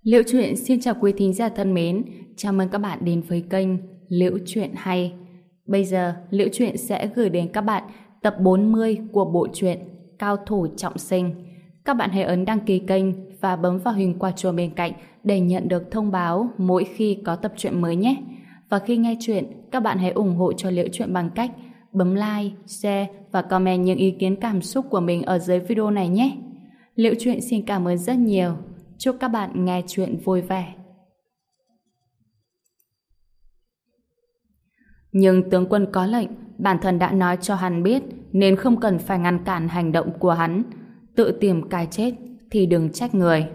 Liễu Chuyện xin chào quý thính giả thân mến, chào mừng các bạn đến với kênh Liễu Chuyện Hay. Bây giờ, Liễu Chuyện sẽ gửi đến các bạn tập 40 của bộ truyện Cao Thủ Trọng Sinh. Các bạn hãy ấn đăng ký kênh và bấm vào hình quả chuông bên cạnh để nhận được thông báo mỗi khi có tập truyện mới nhé. Và khi nghe chuyện, các bạn hãy ủng hộ cho Liễu Chuyện bằng cách bấm like, share và comment những ý kiến cảm xúc của mình ở dưới video này nhé. Liễu Chuyện xin cảm ơn rất nhiều. Chúc các bạn nghe chuyện vui vẻ. Nhưng tướng quân có lệnh, bản thân đã nói cho hắn biết nên không cần phải ngăn cản hành động của hắn. Tự tìm cái chết thì đừng trách người.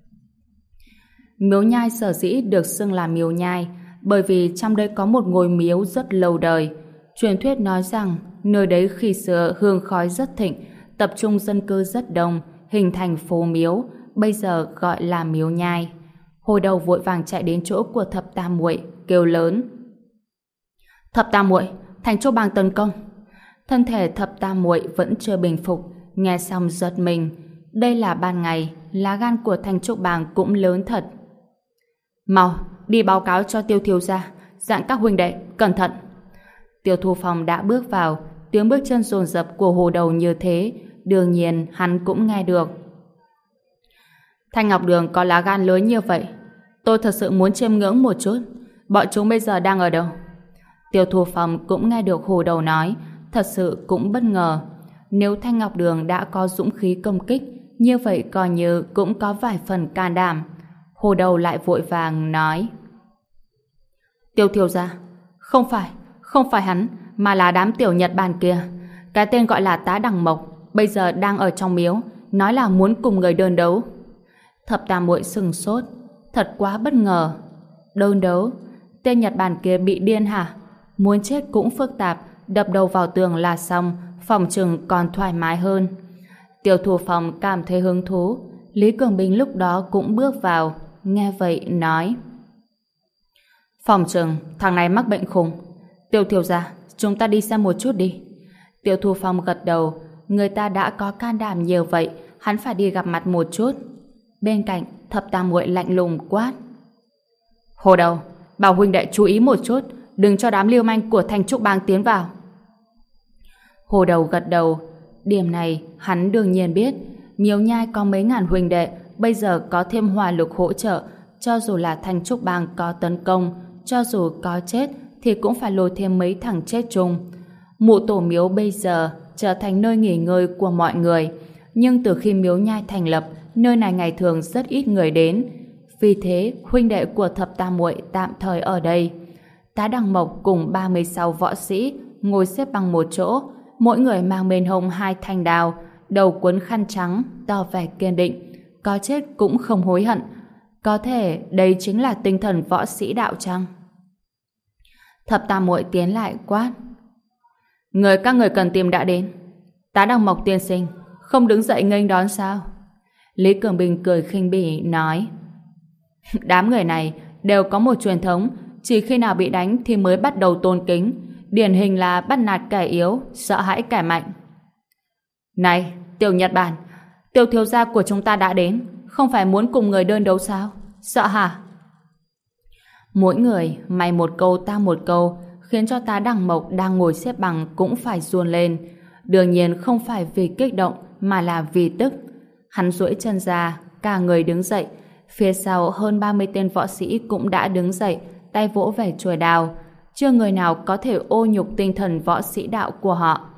Miếu nhai sở dĩ được xưng là miếu nhai bởi vì trong đây có một ngôi miếu rất lâu đời. Truyền thuyết nói rằng nơi đấy khi xưa hương khói rất thịnh, tập trung dân cư rất đông, hình thành phố miếu, bây giờ gọi là miếu nhai. Hồi đầu vội vàng chạy đến chỗ của Thập Tam Muội, kêu lớn: "Thập Tam Muội, Thành Trúc Bang tấn công!" Thân thể Thập Tam Muội vẫn chưa bình phục, nghe xong giật mình. Đây là ban ngày, lá gan của Thành Trúc Bang cũng lớn thật. "Mau, đi báo cáo cho Tiêu thiếu gia, dặn các huynh đệ cẩn thận." Tiêu Thu Phong đã bước vào, tiếng bước chân dồn dập của Hồ Đầu như thế, đương nhiên hắn cũng nghe được. Thanh Ngọc Đường có lá gan lớn như vậy, tôi thật sự muốn chiêm ngưỡng một chút. Bọn chúng bây giờ đang ở đâu? Tiêu Thu Phong cũng nghe được Hồ Đầu nói, thật sự cũng bất ngờ. Nếu Thanh Ngọc Đường đã có dũng khí công kích, như vậy coi như cũng có vài phần can đảm. Hồ Đầu lại vội vàng nói: "Tiêu thiếu gia, không phải hắn, mà là đám tiểu Nhật Bản kia. Cái tên gọi là Tá Đằng Mộc, bây giờ đang ở trong miếu, nói là muốn cùng người đơn đấu." Thập Tam Muội sừng sốt, thật quá bất ngờ. Đơn đấu? Tên Nhật Bản kia bị điên hả? Muốn chết cũng phức tạp, đập đầu vào tường là xong, phòng trừng còn thoải mái hơn. Tiêu Thu Phong cảm thấy hứng thú. Lý Cường Bình lúc đó cũng bước vào, nghe vậy nói: "Phòng trừng thằng này mắc bệnh khùng. Tiêu thiếu gia, chúng ta đi xem một chút đi." Tiêu Thu Phong gật đầu, người ta đã có can đảm nhiều vậy, hắn phải đi gặp mặt một chút. Bên cạnh, Thập Tam Muội lạnh lùng quát: "Hồ Đầu, bảo huynh đệ chú ý một chút, đừng cho đám lưu manh của Thanh Trúc Bang tiến vào." Hồ Đầu gật đầu, điểm này hắn đương nhiên biết. Miếu nhai có mấy ngàn huynh đệ, bây giờ có thêm hỏa lực hỗ trợ, cho dù là Thanh Trúc Bang có tấn công, cho dù có chết thì cũng phải lôi thêm mấy thằng chết chung. Mộ tổ miếu bây giờ trở thành nơi nghỉ ngơi của mọi người, nhưng từ khi miếu nhai thành lập, nơi này ngày thường rất ít người đến. Vì thế, huynh đệ của Thập Tam Muội tạm thời ở đây. Tá Đằng Mộc cùng 36 võ sĩ ngồi xếp bằng một chỗ, mỗi người mang bên hông 2 thanh đao, đầu quấn khăn trắng, tỏ vẻ kiên định, có chết cũng không hối hận. Có thể đây chính là tinh thần võ sĩ đạo chăng? Thập Tam Muội tiến lại quát: Các người cần tìm đã đến. Tá Đằng Mộc tiên sinh, không đứng dậy nghênh đón sao?" Lý Cường Bình cười khinh bỉ nói: "Đám người này đều có một truyền thống, chỉ khi nào bị đánh thì mới bắt đầu tôn kính, điển hình là bắt nạt kẻ yếu, sợ hãi kẻ mạnh." "Này, tiểu Nhật Bản, Tiêu thiếu gia của chúng ta đã đến, không phải muốn cùng người đơn đấu sao? Sợ hả?" Mỗi người mày một câu ta một câu, khiến cho Tá Đằng Mộc đang ngồi xếp bằng cũng phải run lên. Đương nhiên không phải vì kích động mà là vì tức. Hắn duỗi chân ra, cả người đứng dậy. Phía sau hơn 30 tên võ sĩ cũng đã đứng dậy, tay vỗ về chuôi đao. Chưa người nào có thể ô nhục tinh thần võ sĩ đạo của họ.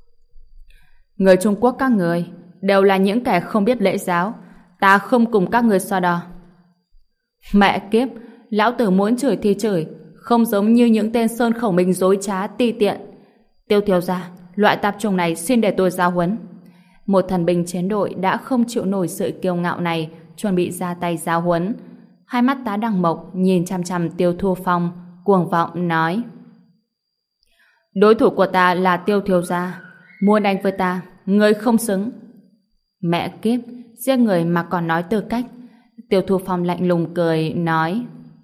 "Người Trung Quốc các người đều là những kẻ không biết lễ giáo, ta không cùng các người so đo." "Mẹ kiếp, lão tử muốn chửi thì chửi, không giống như những tên sơn khẩu mình dối trá ti tiện. Tiêu thiếu gia, loại tạp chủng này xin để tôi giáo huấn." Một thần binh chiến đội đã không chịu nổi sự kiêu ngạo này, chuẩn bị ra tay giáo huấn. Hai mắt Tá Đằng Mộc nhìn chằm chằm Tiêu Thu Phong, cuồng vọng nói: "Đối thủ của ta là Tiêu thiếu gia, muốn đánh với ta, ngươi không xứng." Mẹ kiếp, giết người mà còn nói tư cách. Tiêu Thu Phong lạnh lùng cười nói: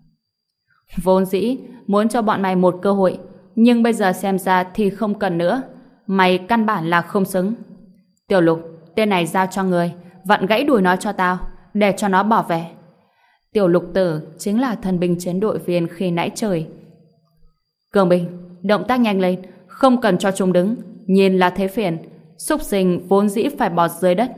"Vốn dĩ muốn cho bọn mày một cơ hội, nhưng bây giờ xem ra thì không cần nữa. Mày căn bản là không xứng. Tiểu Lục, tên này giao cho ngươi, vặn gãy đùi nó cho tao, để cho nó bỏ về." Tiểu Lục Tử chính là thần binh chiến đội viên khi nãy trời. Cường Bình, động tác nhanh lên, không cần cho chúng đứng, nhìn là thế phiền, súc sinh vốn dĩ phải bọt dưới đất.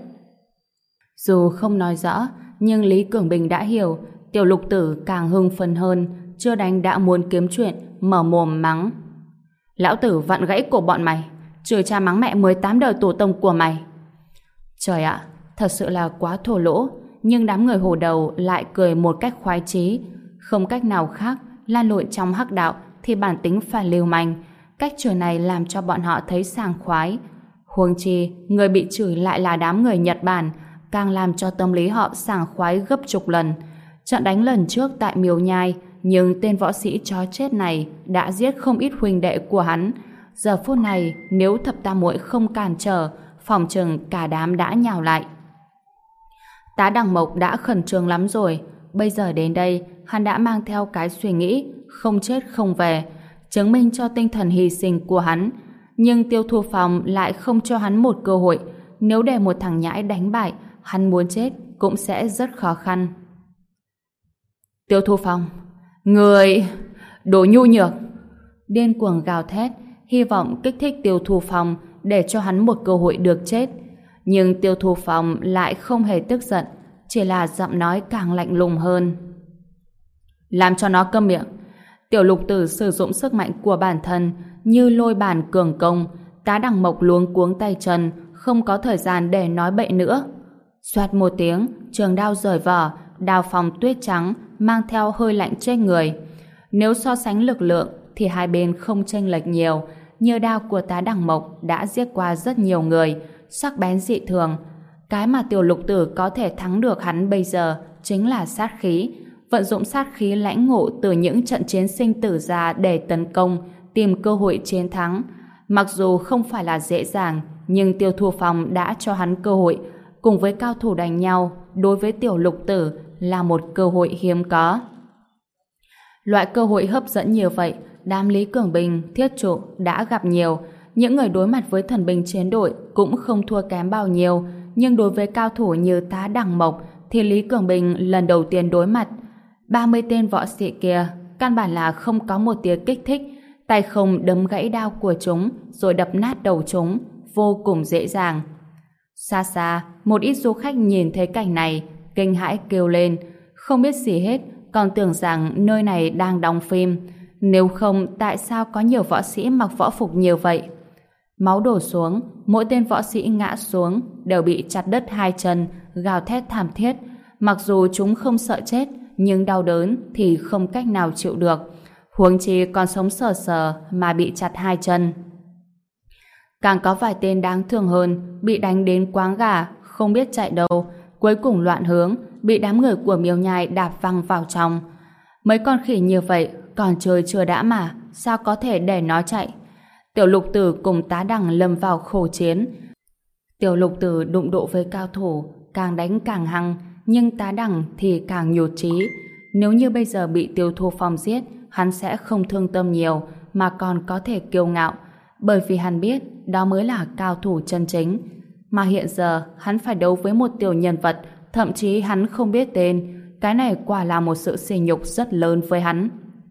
Dù không nói rõ, nhưng Lý Cường Bình đã hiểu. Tiểu Lục Tử càng hưng phấn hơn, chưa đánh đã muốn kiếm chuyện, mở mồm mắng. Lão tử vặn gãy cổ bọn mày, chửi cha mắng mẹ 18 đời tổ tông của mày. Trời ạ, thật sự là quá thô lỗ, nhưng đám người hồ đầu lại cười một cách khoái chí. Không cách nào khác, lan lộn trong hắc đạo thì bản tính phải lưu manh. Cách chửi này làm cho bọn họ thấy sảng khoái. Huống chi, người bị chửi lại là đám người Nhật Bản, càng làm cho tâm lý họ sảng khoái gấp chục lần. Trận đánh lần trước tại Miếu Nhai, nhưng tên võ sĩ chó chết này đã giết không ít huynh đệ của hắn. Giờ phút này, nếu thập tam muội không cản trở, phòng chừng cả đám đã nhào lại. Tá Đằng Mộc đã khẩn trương lắm rồi. Bây giờ đến đây, hắn đã mang theo cái suy nghĩ không chết không về, chứng minh cho tinh thần hy sinh của hắn. Nhưng Tiêu Thu Phong lại không cho hắn một cơ hội. Nếu để một thằng nhãi đánh bại, hắn muốn chết cũng sẽ rất khó khăn. Tiêu Thu Phong, người đồ nhu nhược! Điên cuồng gào thét, hy vọng kích thích Tiêu Thu Phong để cho hắn một cơ hội được chết. Nhưng Tiêu Thu Phong lại không hề tức giận, chỉ là giọng nói càng lạnh lùng hơn. Làm cho nó câm miệng. Tiểu Lục Tử sử dụng sức mạnh của bản thân như lôi bàn cường công. Tá Đằng Mộc luống cuống tay chân, không có thời gian để nói bậy nữa. Xoạt một tiếng, trường đao rời vỏ, đao phong tuyết trắng mang theo hơi lạnh trên người. Nếu so sánh lực lượng thì hai bên không chênh lệch nhiều. Như đao của Tá Đằng Mộc đã giết qua rất nhiều người, sắc bén dị thường. Cái mà Tiểu Lục Tử có thể thắng được hắn bây giờ chính là sát khí. Vận dụng sát khí lãnh ngộ từ những trận chiến sinh tử ra để tấn công, tìm cơ hội chiến thắng. Mặc dù không phải là dễ dàng, nhưng Tiêu Thu Phong đã cho hắn cơ hội. Cùng với cao thủ đánh nhau, đối với Tiểu Lục Tử là một cơ hội hiếm có. Loại cơ hội hấp dẫn như vậy, đám Lý Cường Bình, Thiết Trụ đã gặp nhiều. Những người đối mặt với thần binh chiến đội cũng không thua kém bao nhiêu, nhưng đối với cao thủ như Tá Đằng Mộc thì Lý Cường Bình lần đầu tiên đối mặt. 30 tên võ sĩ kia căn bản là không có một tia kích thích, tay không đấm gãy đao của chúng rồi đập nát đầu chúng, vô cùng dễ dàng. Xa xa, một ít du khách nhìn thấy cảnh này, kinh hãi kêu lên, không biết gì hết, còn tưởng rằng nơi này đang đóng phim. Nếu không, tại sao có nhiều võ sĩ mặc võ phục nhiều vậy? Máu đổ xuống, mỗi tên võ sĩ ngã xuống, đều bị chặt đứt hai chân, gào thét thảm thiết. Mặc dù chúng không sợ chết, nhưng đau đớn thì không cách nào chịu được. Huống chi còn sống sờ sờ mà bị chặt hai chân. Càng có vài tên đáng thương hơn, bị đánh đến quáng gà, không biết chạy đâu, cuối cùng loạn hướng, bị đám người của Miếu Nhai đạp văng vào trong. Mấy con khỉ như vậy, còn chơi chưa đã mà, sao có thể để nó chạy? Tiểu Lục Tử cùng Tá Đằng lâm vào khổ chiến. Tiểu Lục Tử đụng độ với cao thủ, càng đánh càng hăng, nhưng Tá Đằng thì càng nhụt chí. Nếu như bây giờ bị Tiêu Thu Phong giết, hắn sẽ không thương tâm nhiều, mà còn có thể kiêu ngạo, bởi vì hắn biết đó mới là cao thủ chân chính. Mà hiện giờ hắn phải đấu với một tiểu nhân vật, thậm chí hắn không biết tên. Cái này quả là một sự sỉ nhục rất lớn với hắn.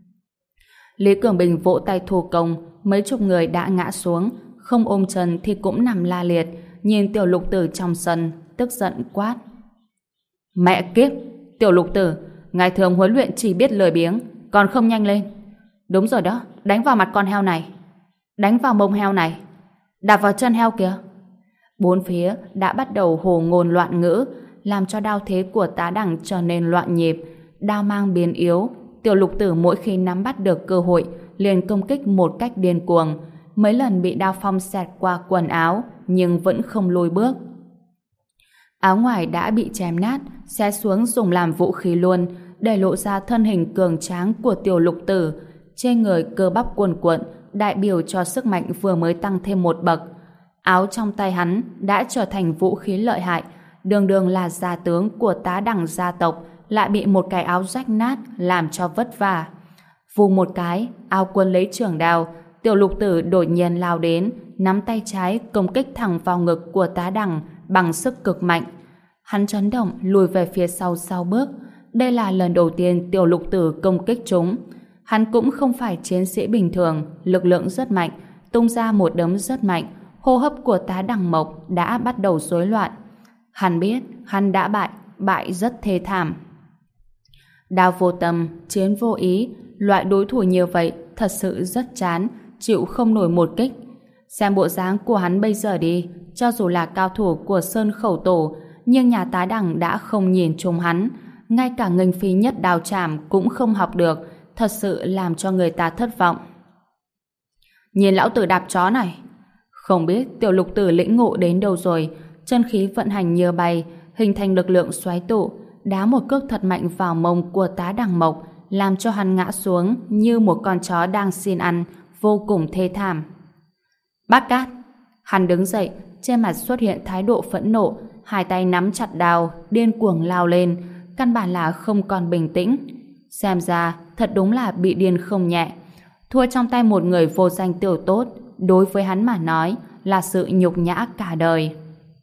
Lý Cường Bình vỗ tay thô công, mấy chục người đã ngã xuống, không ôm chân thì cũng nằm la liệt, nhìn Tiểu Lục Tử trong sân, tức giận quát. Mẹ kiếp, Tiểu Lục Tử, ngày thường huấn luyện chỉ biết lười biếng, còn không nhanh lên. Đúng rồi đó, đánh vào mặt con heo này, đánh vào mông heo này, đạp vào chân heo kìa. Bốn phía đã bắt đầu hồ ngôn loạn ngữ, làm cho đao thế của Tá Đằng trở nên loạn nhịp, đao mang biến yếu. Tiểu Lục Tử mỗi khi nắm bắt được cơ hội liền công kích một cách điên cuồng, mấy lần bị đao phong xẹt qua quần áo nhưng vẫn không lùi bước. Áo ngoài đã bị chém nát, xé xuống dùng làm vũ khí luôn, để lộ ra thân hình cường tráng của Tiểu Lục Tử. Trên người cơ bắp cuồn cuộn, đại biểu cho sức mạnh vừa mới tăng thêm một bậc. Áo trong tay hắn đã trở thành vũ khí lợi hại, đường đường là gia tướng của Tá Đằng gia tộc, lại bị một cái áo rách nát làm cho vất vả. Vù một cái, áo quân lấy trường đao, Tiểu Lục Tử đột nhiên lao đến, nắm tay trái công kích thẳng vào ngực của Tá Đằng bằng sức cực mạnh. Hắn chấn động lùi về phía sau bước, Đây là lần đầu tiên Tiểu Lục Tử công kích chúng. Hắn cũng không phải chiến sĩ bình thường, lực lượng rất mạnh, tung ra một đấm rất mạnh, hô hấp của Tá Đằng Mộc đã bắt đầu rối loạn. Hắn biết hắn đã bại rất thê thảm. Đao vô tâm, chiến vô ý, loại đối thủ như vậy thật sự rất chán, chịu không nổi một kích. Xem bộ dáng của hắn bây giờ đi, cho dù là cao thủ của Sơn Khẩu Tổ, nhưng nhà Tá Đằng đã không nhìn trúng hắn, ngay cả nghênh phi nhất đao chạm cũng không học được, thật sự làm cho người ta thất vọng. Nhìn lão tử đạp chó này. Không biết Tiểu Lục Tử lĩnh ngộ đến đâu rồi, chân khí vận hành như bay, hình thành lực lượng xoáy tụ, đá một cước thật mạnh vào mông của Tá Đằng Mộc, làm cho hắn ngã xuống như một con chó đang xin ăn, vô cùng thê thảm. Bát Cát. Hắn đứng dậy, trên mặt xuất hiện thái độ phẫn nộ, hai tay nắm chặt đao, điên cuồng lao lên, căn bản là không còn bình tĩnh. Xem ra, thật đúng là bị điên không nhẹ. Thua trong tay một người vô danh tiểu tốt, đối với hắn mà nói là sự nhục nhã cả đời.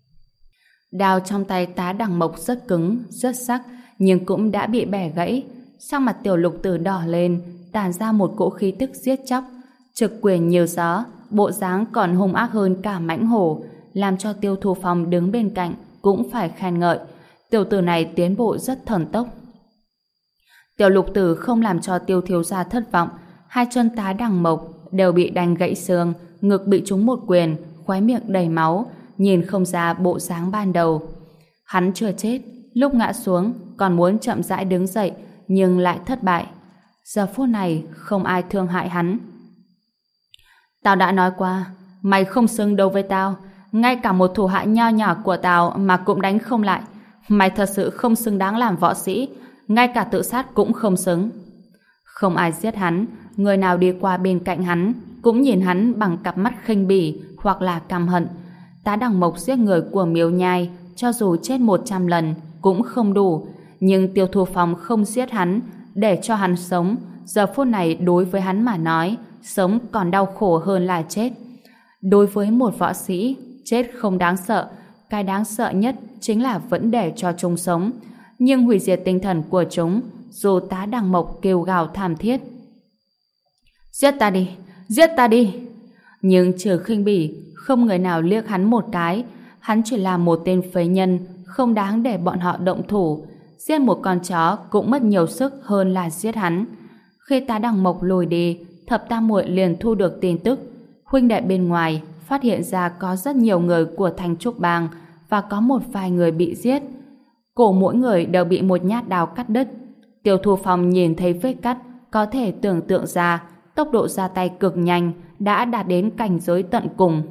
Đao trong tay Tá Đằng Mộc rất cứng, rất sắc, nhưng cũng đã bị bẻ gãy. Sắc mặt Tiểu Lục Tử đỏ lên, tản ra một cỗ khí tức giết chóc, trực quyền nhiều gió, bộ dáng còn hung ác hơn cả mãnh hổ, làm cho Tiêu Thu Phong đứng bên cạnh cũng phải khen ngợi. Tiểu tử này tiến bộ rất thần tốc. Tiểu Lục Tử không làm cho Tiêu thiếu gia thất vọng, hai chân Tá Đằng Mộc đều bị đánh gãy xương, ngực bị trúng một quyền, khóe miệng đầy máu, nhìn không ra bộ dáng ban đầu. Hắn chưa chết, lúc ngã xuống còn muốn chậm rãi đứng dậy, nhưng lại thất bại. Giờ phút này không ai thương hại hắn. Tao đã nói qua, mày không xứng đâu với tao, ngay cả một thủ hạ nho nhỏ của tao mà cũng đánh không lại. Mày thật sự không xứng đáng làm võ sĩ, ngay cả tự sát cũng không xứng. Không ai giết hắn, người nào đi qua bên cạnh hắn cũng nhìn hắn bằng cặp mắt khinh bỉ hoặc là căm hận. Tá Đằng Mộc giết người của Miếu Nhai, cho dù chết 100 lần cũng không đủ, nhưng Tiêu Thu Phong không giết hắn để cho hắn sống. Giờ phút này đối với hắn mà nói, sống còn đau khổ hơn là chết. Đối với một võ sĩ, chết không đáng sợ, cái đáng sợ nhất chính là vẫn để cho chúng sống, nhưng hủy diệt tinh thần của chúng. Dù Tá Đằng Mộc kêu gào thảm thiết, giết ta đi, giết ta đi, nhưng trừ khinh bỉ, không người nào liếc hắn một cái. Hắn chỉ là một tên phế nhân, không đáng để bọn họ động thủ. Giết một con chó cũng mất nhiều sức hơn là giết hắn. Khi Tá Đằng Mộc lùi đi, Thập Tam Muội liền thu được tin tức. Huynh đệ bên ngoài phát hiện ra có rất nhiều người của Thanh Trúc Bang và có một vài người bị giết. Cổ mỗi người đều bị một nhát đao cắt đứt. Tiêu Thu Phong nhìn thấy vết cắt, có thể tưởng tượng ra tốc độ ra tay cực nhanh, đã đạt đến cảnh giới tận cùng.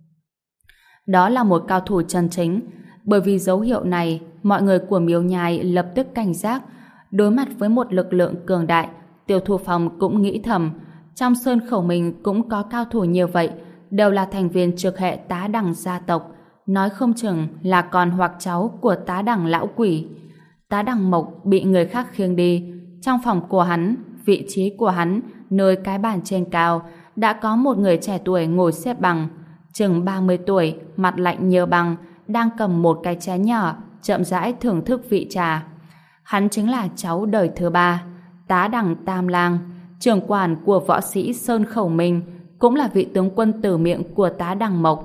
Đó là một cao thủ chân chính. Bởi vì dấu hiệu này, mọi người của Miếu Nhai lập tức cảnh giác. Đối mặt với một lực lượng cường đại, Tiêu Thu Phong cũng nghĩ thầm, trong Sơn Khẩu mình cũng có cao thủ như vậy, đều là thành viên trực hệ Tá Đằng gia tộc, nói không chừng là con hoặc cháu của Tá Đằng lão quỷ. Tá Đằng Mộc bị người khác khiêng đi. Trong phòng của hắn, vị trí của hắn, nơi cái bàn trên cao, đã có một người trẻ tuổi ngồi xếp bằng, chừng 30 tuổi, mặt lạnh như băng, đang cầm một cái chén nhỏ, chậm rãi thưởng thức vị trà. Hắn chính là cháu đời thứ 3, Tá Đằng Tam Lang, trưởng quản của võ sĩ Sơn Khẩu Minh, cũng là vị tướng quân tử miệng của Tá Đằng Mộc.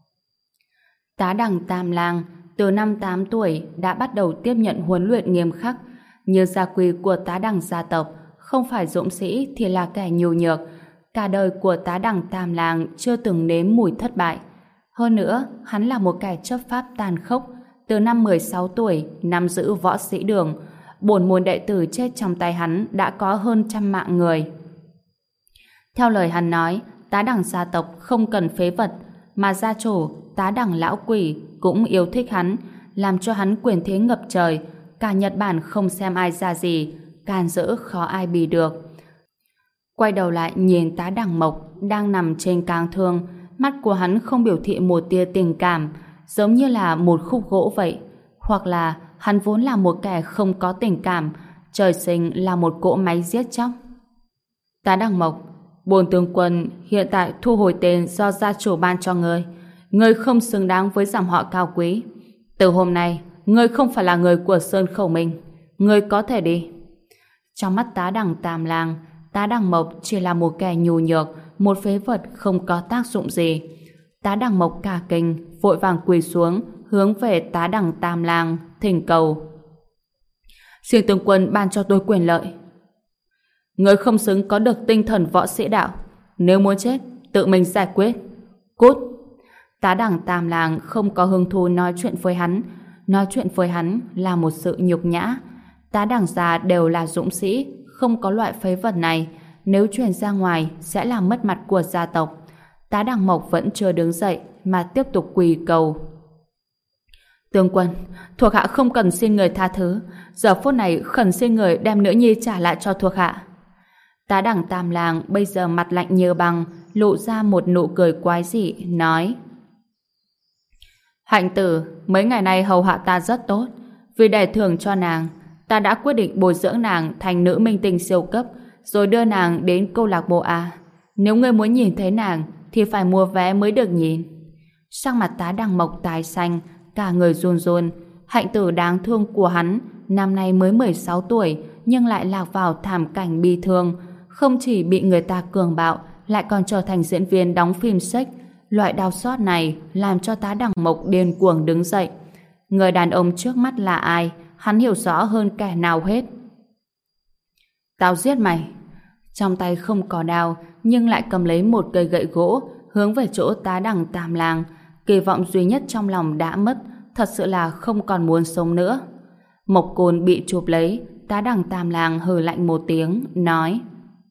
Tá Đằng Tam Lang từ năm 8 tuổi đã bắt đầu tiếp nhận huấn luyện nghiêm khắc. Như gia quy của Tá Đằng gia tộc, không phải dũng sĩ thì là kẻ nhu nhược. Cả đời của Tá Đằng Tam Lang chưa từng nếm mùi thất bại. Hơn nữa, hắn là một kẻ chấp pháp tàn khốc. Từ năm 16 tuổi, nắm giữ võ sĩ đường, bổn môn đệ tử chết trong tay hắn đã có hơn 100 mạng người. Theo lời hắn nói, Tá Đằng gia tộc không cần phế vật, mà gia chủ Tá Đằng lão quỷ cũng yêu thích hắn, làm cho hắn quyền thế ngập trời. Cả Nhật Bản không xem ai ra gì, can dỡ khó ai bì được. Quay đầu lại nhìn Tá Đằng Mộc đang nằm trên cáng thương, mắt của hắn không biểu thị một tia tình cảm, giống như là một khúc gỗ vậy. Hoặc là hắn vốn là một kẻ không có tình cảm, trời sinh là một cỗ máy giết chóc. Tá Đằng Mộc, bổn tướng quân hiện tại thu hồi tên do gia chủ ban cho ngươi. Ngươi không xứng đáng với dòng họ cao quý. Từ hôm nay, ngươi không phải là người của Sơn Khẩu Minh. Ngươi có thể đi. Trong mắt Tá Đằng Tam Lang, Tá Đằng Mộc chỉ là một kẻ nhu nhược, một phế vật không có tác dụng gì. Tá Đằng Mộc cả kinh, vội vàng quỳ xuống, hướng về Tá Đằng Tam Lang thỉnh cầu. Xin tướng quân ban cho tôi quyền lợi. Ngươi không xứng có được tinh thần võ sĩ đạo. Nếu muốn chết, tự mình giải quyết. Cút! Tá Đằng Tam Lang không có hứng thú nói chuyện với hắn. Nói chuyện với hắn là một sự nhục nhã. Tá Đằng gia đều là dũng sĩ, không có loại phế vật này. Nếu truyền ra ngoài sẽ làm mất mặt của gia tộc. Tá Đằng Mộc vẫn chưa đứng dậy mà tiếp tục quỳ cầu. Tướng quân, thuộc hạ không cần xin người tha thứ. Giờ phút này khẩn xin người đem nữ nhi trả lại cho thuộc hạ. Tá Đằng Tam Lang bây giờ mặt lạnh như băng, lộ ra một nụ cười quái dị, nói: Hạnh tử, mấy ngày nay hầu hạ ta rất tốt. Vì để thưởng cho nàng, ta đã quyết định bồi dưỡng nàng thành nữ minh tinh siêu cấp, rồi đưa nàng đến câu lạc bộ A. Nếu ngươi muốn nhìn thấy nàng, thì phải mua vé mới được nhìn. Sắc mặt Tá Đằng Mộc tái xanh, cả người run run. Hạnh tử đáng thương của hắn, năm nay mới 16 tuổi, nhưng lại lạc vào thảm cảnh bi thương. Không chỉ bị người ta cường bạo, lại còn trở thành diễn viên đóng phim sách. Loại đau xót này làm cho Tá Đằng Mộc điên cuồng đứng dậy. Người đàn ông trước mắt là ai, hắn hiểu rõ hơn kẻ nào hết. Tao giết mày. Trong tay không có đao, nhưng lại cầm lấy một cây gậy gỗ, hướng về chỗ Tá Đằng Tam Lang. Kỳ vọng duy nhất trong lòng đã mất, thật sự là không còn muốn sống nữa. Mộc côn bị chụp lấy, Tá Đằng Tam Lang hừ lạnh một tiếng, nói: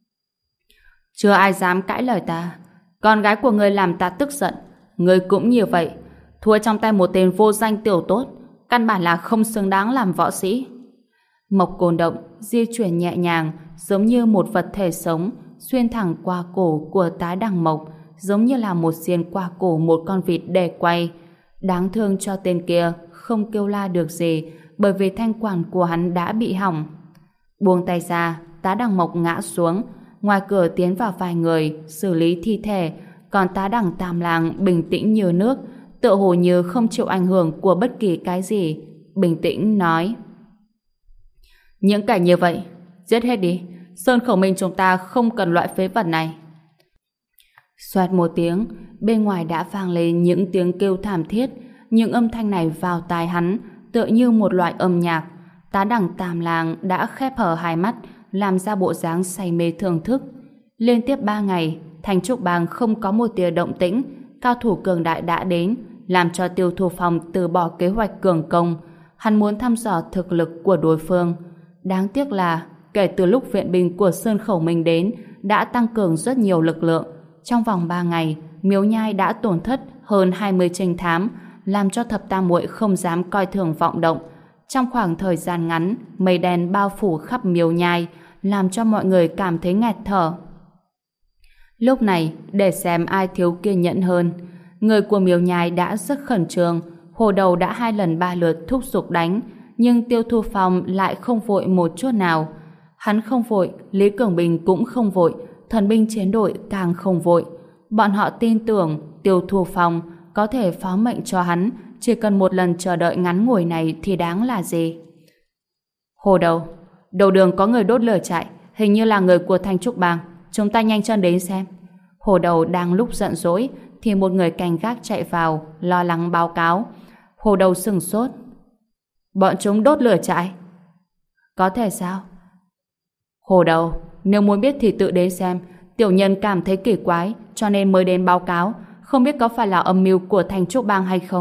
Chưa ai dám cãi lời ta. Con gái của ngươi làm ta tức giận, ngươi cũng như vậy. Thua trong tay một tên vô danh tiểu tốt, căn bản là không xứng đáng làm võ sĩ. Mộc côn động, di chuyển nhẹ nhàng, giống như một vật thể sống, xuyên thẳng qua cổ của Tá Đằng Mộc, giống như là một xiên qua cổ một con vịt để quay. Đáng thương cho tên kia không kêu la được gì, bởi vì thanh quản của hắn đã bị hỏng. Buông tay ra, Tá Đằng Mộc ngã xuống. Ngoài cửa tiến vào vài người xử lý thi thể, còn Tá Đằng Tam Lang bình tĩnh như nước, tựa hồ như không chịu ảnh hưởng của bất kỳ cái gì, bình tĩnh nói: Những kẻ như vậy giết hết đi, Sơn Khẩu Minh chúng ta không cần loại phế vật này. Xoẹt một tiếng, bên ngoài đã vang lên những tiếng kêu thảm thiết. Những âm thanh này vào tai hắn tựa như một loại âm nhạc. Tá Đằng Tam Lang đã khép hờ hai mắt, làm ra bộ dáng say mê thưởng thức. Liên tiếp 3 ngày, Thanh Trúc Bang không có một tia động tĩnh. Cao thủ cường đại đã đến, làm cho Tiêu Thu Phong từ bỏ kế hoạch cường công. Hắn muốn thăm dò thực lực của đối phương. Đáng tiếc là kể từ lúc viện binh của Sơn Khẩu Minh đến, đã tăng cường rất nhiều lực lượng. Trong vòng 3 ngày, Miếu Nhai đã tổn thất hơn 20 trinh thám, làm cho Thập Tam Muội không dám coi thường vọng động. Trong khoảng thời gian ngắn, mây đen bao phủ khắp Miếu Nhai, làm cho mọi người cảm thấy nghẹt thở. Lúc này, để xem ai thiếu kiên nhẫn hơn, người của Miếu Nhai đã rất khẩn trương. Hồ Đầu đã 2 lần 3 lượt thúc giục đánh, nhưng Tiêu Thu Phong lại không vội một chút nào. Hắn không vội, Lý Cường Bình cũng không vội, thần binh chiến đội càng không vội. Bọn họ tin tưởng Tiêu Thu Phong có thể phó mệnh cho hắn, chỉ cần một lần chờ đợi ngắn ngủi này thì đáng là gì. Hồ Đầu, đầu đường có người đốt lửa trại, hình như là người của Thanh Trúc Bang, chúng ta nhanh chân đến xem. Hồ Đầu đang lúc giận dỗi thì một người canh gác chạy vào, lo lắng báo cáo. Hồ Đầu sửng sốt. Bọn chúng đốt lửa trại? Có thể sao? Hồ Đầu, nếu muốn biết thì tự đến xem. Tiểu nhân cảm thấy kỳ quái cho nên mới đến báo cáo, không biết có phải là âm mưu của Thanh Trúc Bang hay không.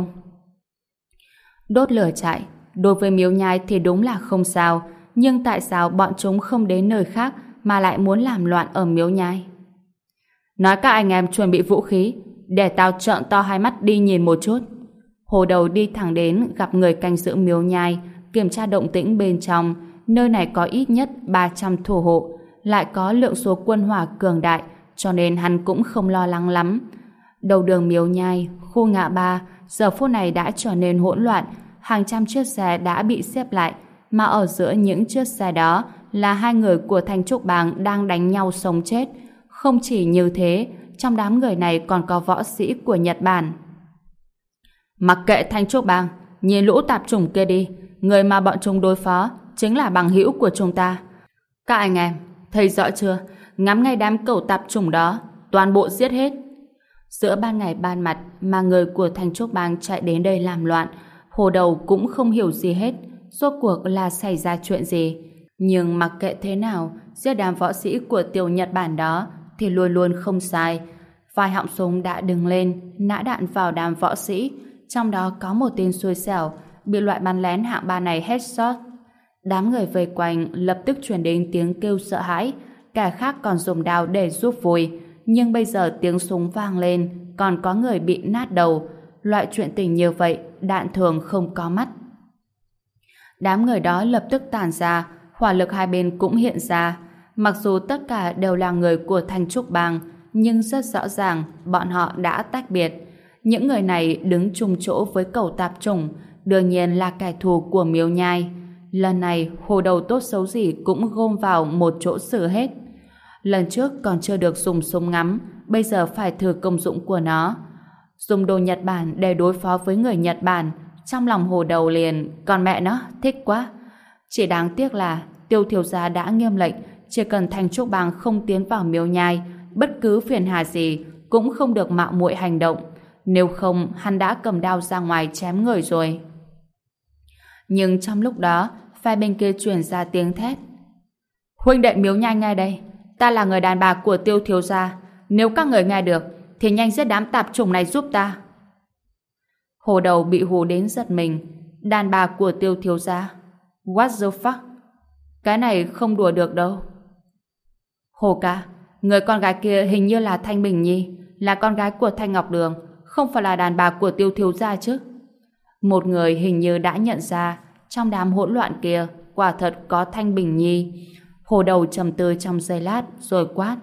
Đốt lửa trại đối với Miếu Nhai thì đúng là không sao, nhưng tại sao bọn chúng không đến nơi khác mà lại muốn làm loạn ở Miếu Nhai? Nói các anh em chuẩn bị vũ khí, để tao trợn to hai mắt đi nhìn một chút. Hồ Đầu đi thẳng đến gặp người canh giữ Miếu Nhai, kiểm tra động tĩnh bên trong. Nơi này có ít nhất 300 thủ hộ, lại có lượng số quân hỏa cường đại, cho nên hắn cũng không lo lắng lắm. Đầu đường Miếu Nhai, khu ngã ba, giờ phút này đã trở nên hỗn loạn, hàng trăm chiếc xe đã bị xếp lại, mà ở giữa những chiếc xe đó là 2 người của Thanh Trúc Bang đang đánh nhau sống chết. Không chỉ như thế, trong đám người này còn có võ sĩ của Nhật Bản. Mặc kệ Thanh Trúc Bang, nhìn lũ tạp chủng kia đi, người mà bọn chúng đối phó chính là bằng hữu của chúng ta. Các anh em, thấy rõ chưa? Ngắm ngay đám cẩu tạp chủng đó, toàn bộ giết hết. Giữa ban ngày ban mặt mà người của Thanh Trúc Bang chạy đến đây làm loạn, Hồ Đầu cũng không hiểu gì hết, rốt cuộc là xảy ra chuyện gì. Nhưng mặc kệ thế nào, giết đám võ sĩ của tiểu Nhật Bản đó thì luôn luôn không sai. Vài họng súng đã đứng lên, nã đạn vào đám võ sĩ, trong đó có một tên xui xẻo bị loại bắn lén hạng 3 này headshot. Đám người vây quanh lập tức truyền đến tiếng kêu sợ hãi, kẻ khác còn dùng đao để giúp vui. Nhưng bây giờ tiếng súng vang lên, còn có người bị nát đầu. Loại chuyện tình như vậy, đạn thường không có mắt. Đám người đó lập tức tản ra, hỏa lực hai bên cũng hiện ra. Mặc dù tất cả đều là người của Thanh Trúc Bang, nhưng rất rõ ràng bọn họ đã tách biệt. Những người này đứng chung chỗ với cẩu tạp chủng, đương nhiên là kẻ thù của Miêu Nhai. Lần này, Hồ Đầu tốt xấu gì cũng gom vào một chỗ xử hết. Lần trước còn chưa được dùng súng ngắm, bây giờ phải thử công dụng của nó. Dùng đồ Nhật Bản để đối phó với người Nhật Bản, trong lòng Hồ Đầu liền, còn mẹ nó, thích quá. Chỉ đáng tiếc là Tiêu thiếu gia đã nghiêm lệnh, chỉ cần Thanh Trúc Bang không tiến vào Miêu Nhai, bất cứ phiền hà gì cũng không được mạo muội hành động. Nếu không, hắn đã cầm đao ra ngoài chém người rồi. Nhưng trong lúc đó, phe bên kia truyền ra tiếng thét. Huynh đệ Miêu Nhai ngay đây, ta là người đàn bà của Tiêu thiếu gia. Nếu các người nghe được, thì nhanh giết đám tạp chủng này giúp ta. Hồ Đầu bị hù đến giật mình. Đàn bà của Tiêu thiếu gia? What the fuck? Cái này không đùa được đâu. Hồ ca, người con gái kia hình như là Thanh Bình Nhi, là con gái của Thanh Ngọc Đường, không phải là đàn bà của Tiêu thiếu gia chứ? Một người hình như đã nhận ra trong đám hỗn loạn kia quả thật có Thanh Bình Nhi. Hồ Đầu trầm tư trong giây lát rồi quát.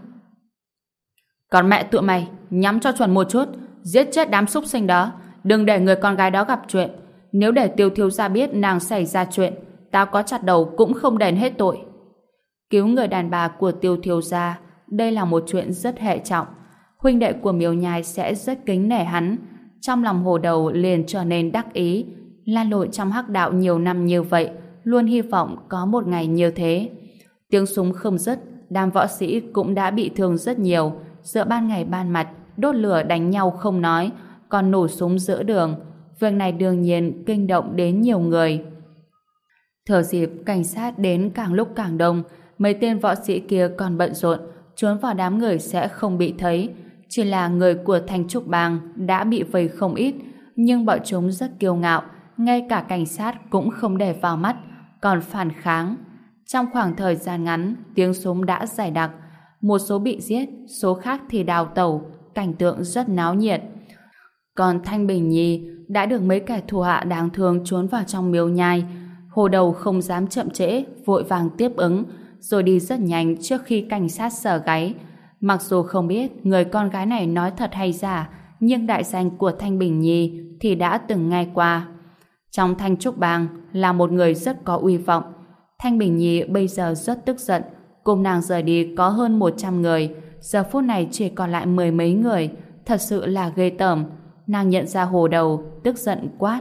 Còn mẹ tụi mày, nhắm cho chuẩn một chút, giết chết đám súc sinh đó, đừng để người con gái đó gặp chuyện. Nếu để Tiêu thiếu gia biết nàng xảy ra chuyện, tao có chặt đầu cũng không đền hết tội. Cứu người đàn bà của Tiêu thiếu gia, đây là một chuyện rất hệ trọng. Huynh đệ của Miêu Nhai sẽ rất kính nể hắn. Trong lòng Hồ Đầu liền trở nên đắc ý. Lan lội trong hắc đạo nhiều năm như vậy, luôn hy vọng có một ngày như thế. Tiếng súng không dứt, đám võ sĩ cũng đã bị thương rất nhiều. Giữa ban ngày ban mặt, đốt lửa đánh nhau không nói, còn nổ súng giữa đường. Việc này đương nhiên kinh động đến nhiều người. Thừa dịp cảnh sát đến càng lúc càng đông, mấy tên võ sĩ kia còn bận rộn, trốn vào đám người sẽ không bị thấy. Chỉ là người của Thanh Trúc Bang đã bị vây không ít, nhưng bọn chúng rất kiêu ngạo, ngay cả cảnh sát cũng không để vào mắt, còn phản kháng. Trong khoảng thời gian ngắn, tiếng súng đã dày đặc, một số bị giết, số khác thì đào tẩu, cảnh tượng rất náo nhiệt. Còn Thanh Bình Nhi đã được mấy kẻ thù hạ đáng thương trốn vào trong Miêu Nhai. Hồ Đầu không dám chậm trễ, vội vàng tiếp ứng, rồi đi rất nhanh trước khi cảnh sát sờ gáy. Mặc dù không biết người con gái này nói thật hay giả, nhưng đại danh của Thanh Bình Nhi thì đã từng nghe qua. Trong Thanh Trúc Bang là một người rất có uy vọng. Thanh Bình Nhi bây giờ rất tức giận, cùng nàng rời đi có hơn 100 người, giờ phút này chỉ còn lại mười mấy người, thật sự là ghê tởm. Nàng nhận ra Hồ Đầu, tức giận quát.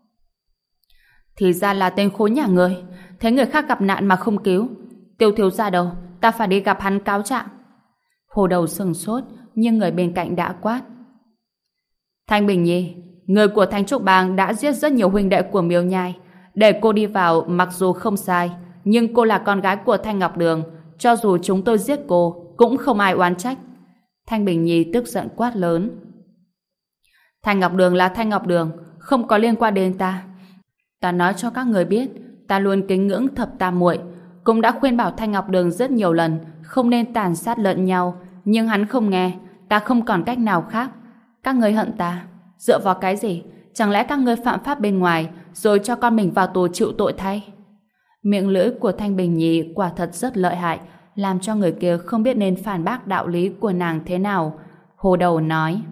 Thì ra là tên khốn nhà người, thấy người khác gặp nạn mà không cứu. Tiêu thiếu gia đâu, ta phải đi gặp hắn cáo trạng. Hồ Đầu sừng sốt, nhưng người bên cạnh đã quát. Thanh Bình Nhi, người của Thanh Trúc Bang đã giết rất nhiều huynh đệ của Miêu Nhai. Để cô đi vào mặc dù không sai, nhưng cô là con gái của Thanh Ngọc Đường, cho dù chúng tôi giết cô, cũng không ai oán trách. Thanh Bình Nhi tức giận quát lớn. Thanh Ngọc Đường là Thanh Ngọc Đường, không có liên quan đến ta. Ta nói cho các người biết, ta luôn kính ngưỡng thập tam muội, cũng đã khuyên bảo Thanh Ngọc Đường rất nhiều lần không nên tàn sát lẫn nhau, nhưng hắn không nghe, ta không còn cách nào khác. Các người hận ta, dựa vào cái gì? Chẳng lẽ các người phạm pháp bên ngoài rồi cho con mình vào tù chịu tội thay? Miệng lưỡi của Thanh Bình Nhi quả thật rất lợi hại, làm cho người kia không biết nên phản bác đạo lý của nàng thế nào. Hồ Đầu nói.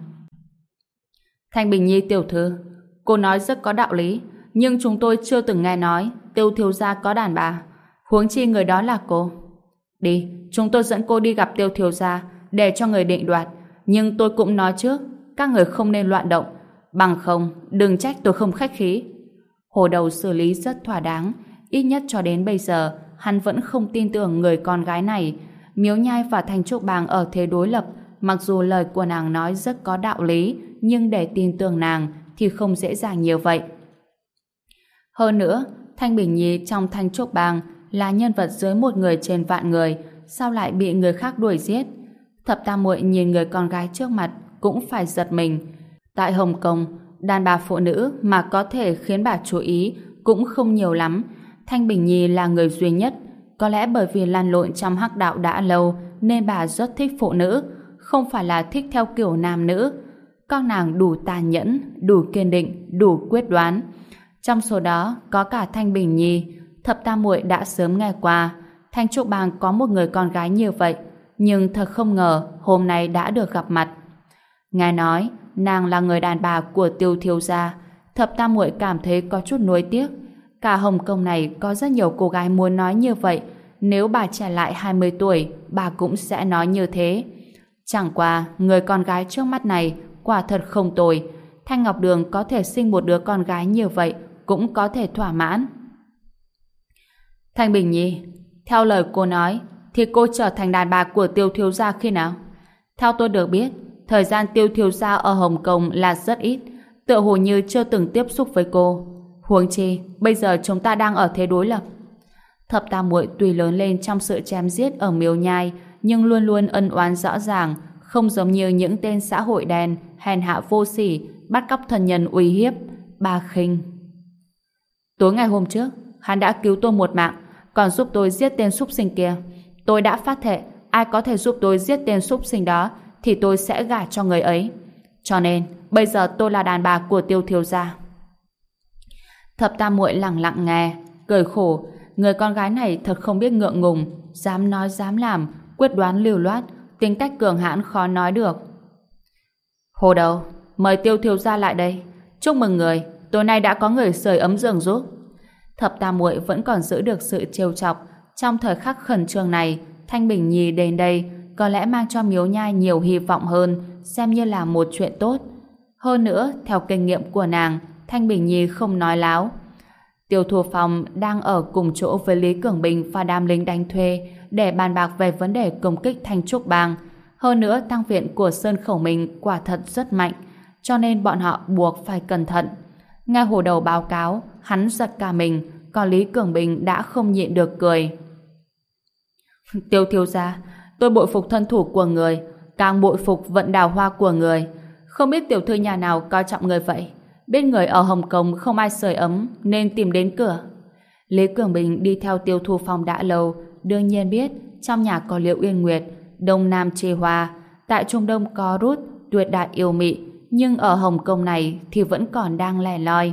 Thanh Bình Nhi tiểu thư, cô nói rất có đạo lý, nhưng chúng tôi chưa từng nghe nói Tiêu thiếu gia có đàn bà, huống chi người đó là cô. Đi, chúng tôi dẫn cô đi gặp Tiêu thiếu gia để cho người định đoạt, nhưng tôi cũng nói trước, các người không nên loạn động, bằng không đừng trách tôi không khách khí. Hồ Đầu xử lý rất thỏa đáng, Ít nhất cho đến bây giờ, hắn vẫn không tin tưởng người con gái này. Miếu Nhai và Thanh Trúc Bang ở thế đối lập, mặc dù lời của nàng nói rất có đạo lý, nhưng để tin tưởng nàng thì không dễ dàng như vậy. Hơn nữa, Thanh Bình Nhi trong Thanh Trúc Bang là nhân vật dưới một người trên vạn người, sao lại bị người khác đuổi giết? Thập Tam Muội nhìn người con gái trước mặt cũng phải giật mình. Tại Hồng Kông, đàn bà phụ nữ mà có thể khiến bà chú ý cũng không nhiều lắm. Thanh Bình Nhi là người duy nhất. Có lẽ bởi vì lăn lộn trong hắc đạo đã lâu nên bà rất thích phụ nữ, không phải là thích theo kiểu nam nữ. Các nàng đủ tàn nhẫn, đủ kiên định, đủ quyết đoán. Trong số đó có cả Thanh Bình Nhi. Thập Tam Muội đã sớm nghe qua Thanh Trúc Bang có một người con gái như vậy, nhưng thật không ngờ hôm nay đã được gặp mặt. Nghe nói nàng là người đàn bà của Tiêu thiếu gia, Thập Tam Muội cảm thấy có chút nuối tiếc. Cả Hồng Kông này có rất nhiều cô gái muốn nói như vậy, nếu bà trẻ lại 20 tuổi, bà cũng sẽ nói như thế. Chẳng qua, người con gái trước mắt này quả thật không tồi. Thanh Ngọc Đường có thể sinh một đứa con gái như vậy cũng có thể thỏa mãn. Thanh Bình Nhi, theo lời cô nói thì cô trở thành đàn bà của Tiêu thiếu gia khi nào? Theo tôi được biết, thời gian Tiêu thiếu gia ở Hồng Kông là rất ít, tựa hồ như chưa từng tiếp xúc với cô. Huống chi, bây giờ chúng ta đang ở thế đối lập. Thập Tam Muội tuy lớn lên trong sự chém giết ở Miếu Nhai, nhưng luôn luôn ân oán rõ ràng, không giống như những tên xã hội đen, hèn hạ vô sỉ, bắt cóc thân nhân uy hiếp. Bà khinh. Tối ngày hôm trước, hắn đã cứu tôi một mạng, còn giúp tôi giết tên súc sinh kia. Tôi đã phát thệ, ai có thể giúp tôi giết tên súc sinh đó, thì tôi sẽ gả cho người ấy. Cho nên, bây giờ tôi là đàn bà của Tiêu thiếu gia. Thập Tam Muội lặng lặng nghe, cười khổ. Người con gái này thật không biết ngượng ngùng, dám nói dám làm, quyết đoán lưu loát, tính cách cường hãn khó nói được. Hồ Đầu, mời Tiêu thiếu gia lại đây. Chúc mừng người, tối nay đã có người sưởi ấm giường giúp. Thập Tam Muội vẫn còn giữ được sự trêu chọc. Trong thời khắc khẩn trương này, Thanh Bình Nhi đến đây có lẽ mang cho Miếu Nhai nhiều hy vọng hơn, xem như là một chuyện tốt. Hơn nữa, theo kinh nghiệm của nàng, Thanh Bình Nhi không nói láo. Tiêu Thu Phong đang ở cùng chỗ với Lý Cường Bình và đám lính đánh thuê để bàn bạc về vấn đề công kích Thanh Trúc Bang. Hơn nữa, tăng viện của Sơn Khẩu Minh quả thật rất mạnh, cho nên bọn họ buộc phải cẩn thận. Nghe Hồ Đầu báo cáo, hắn giật cả mình, còn Lý Cường Bình đã không nhịn được cười. Tiêu thiếu gia, tôi bội phục thân thủ của người, càng bội phục vận đào hoa của người. Không biết tiểu thư nhà nào coi trọng người vậy? Biết người ở Hồng Kông không ai sưởi ấm nên tìm đến cửa. Lý Cường Bình đi theo Tiêu Thu Phong đã lâu, đương nhiên biết trong nhà có Liễu Uyên Nguyệt, Đông Nam Trì Hoa, tại Trung Đông có Rút, tuyệt đại yêu mị, nhưng ở Hồng Kông này thì vẫn còn đang lẻ loi.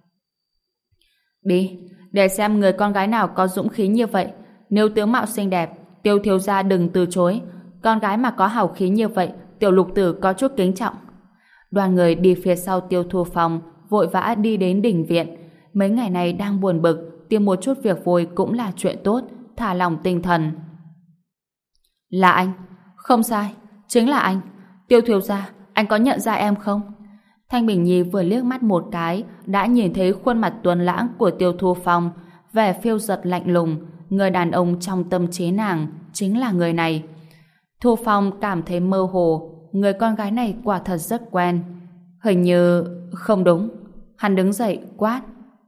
Đi, để xem người con gái nào có dũng khí như vậy. Nếu tướng mạo xinh đẹp, Tiêu thiếu gia đừng từ chối. Con gái mà có hào khí như vậy, tiểu lục tử có chút kính trọng. Đoàn người đi phía sau Tiêu Thu Phong, vội vã đi đến đình viện. Mấy ngày này đang buồn bực, tìm một chút việc vui cũng là chuyện tốt, thả lòng tinh thần. Là anh? Không sai, chính là anh. Tiêu thiếu gia, anh có nhận ra em không? Thanh Bình Nhi vừa liếc mắt một cái, đã nhìn thấy khuôn mặt tuấn lãng của Tiêu Thu Phong, vẻ phiêu dật lạnh lùng. Người đàn ông trong tâm trí nàng chính là người này. Thu Phong cảm thấy mơ hồ, người con gái này quả thật rất quen. Hình như không đúng. Hắn đứng dậy quát.